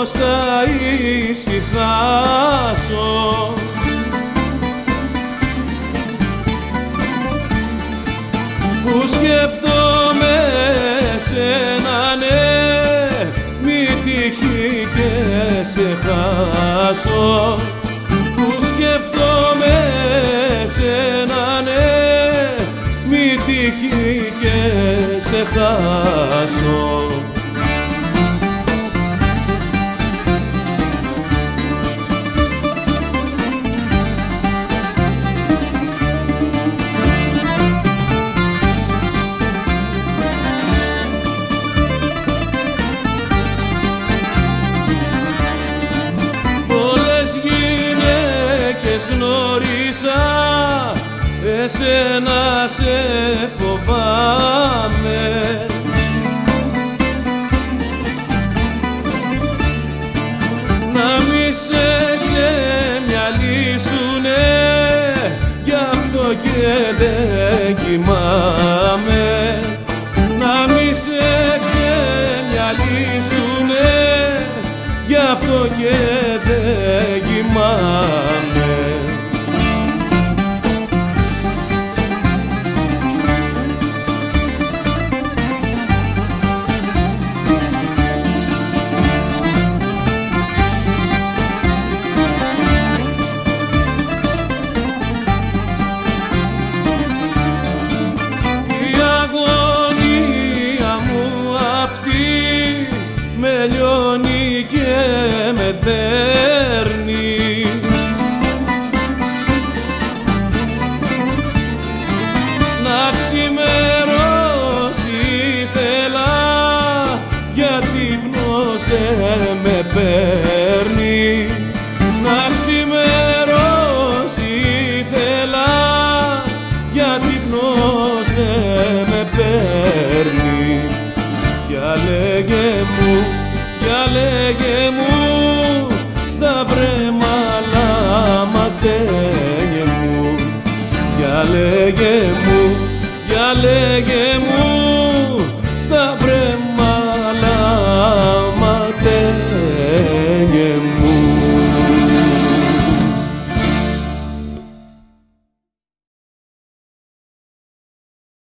πώς θα ησυχάσω. Που σκέφτομαι σένα, ναι, μη τύχει και σε χάσω. Που σκέφτομαι σένα, ναι, μη τύχει και σε χάσω. Γνώρισα, εσένα σε φοβάμαι. Να μη σε ξεμυαλίσουνε, γι' αυτό και δεν κοιμάμαι. Να μη σε ξεμυαλίσουνε, γι' αυτό και δεν κοιμάμαι. Με λιώνει και με δέρνει. Να ξημερώσει ήθελα, γιατί ύπνος δεν με παίρνει. Να ξημερώσει ήθελα, γιατί ύπνος δεν με παίρνει. Για λέγε μου, στα βρέμαλα ματένια μου. Για λέγε μου,